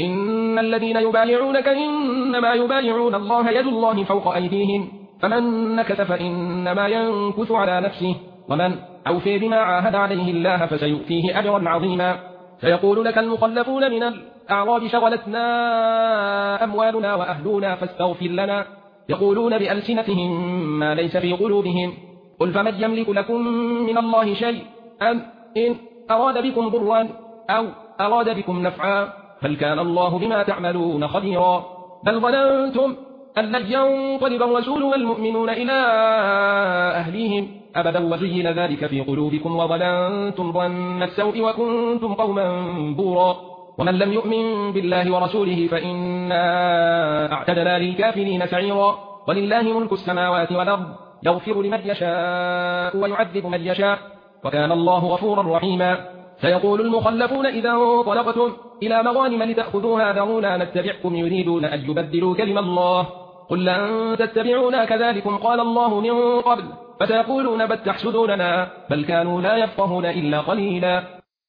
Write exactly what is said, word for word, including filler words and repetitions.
إن الذين يبايعونك إنما يبايعون الله يد الله فوق أيديهم فمن نكث فإنما ينكث على نفسه ومن أوفي بما عاهد عليه الله فسيؤتيه أجرا عظيما. فيقول لك المخلفون من الأعراب شغلتنا أموالنا وأهلنا فاستغفر لنا يقولون بألسنتهم ما ليس في قلوبهم قل فمن يملك لكم من الله شيء أم إن أراد بكم ضرا أو أراد بكم نفعا بل كان الله بما تعملون خبيرا. بل ظننتم أن لن ينقلب الرسول والمؤمنون إلى أهليهم أبدا وزين ذلك في قلوبكم وظننتم ظن السوء وكنتم قوما بورا. ومن لم يؤمن بالله ورسوله فإنا أعتدنا للكافرين سعيرا. ولله ملك السماوات والأرض يغفر لمن يشاء ويعذب من يشاء وكان الله غفورا رحيما. سيقول المخلفون إذا انطلقتم إلى مغانم لتأخذوها ذرونا نتبعكم يريدون أن يبدلوا كلم الله قل لن تتبعونا كذلكم قال الله من قبل فسيقولون بل تحسدوننا بل كانوا لا يفقهون إلا قليلا.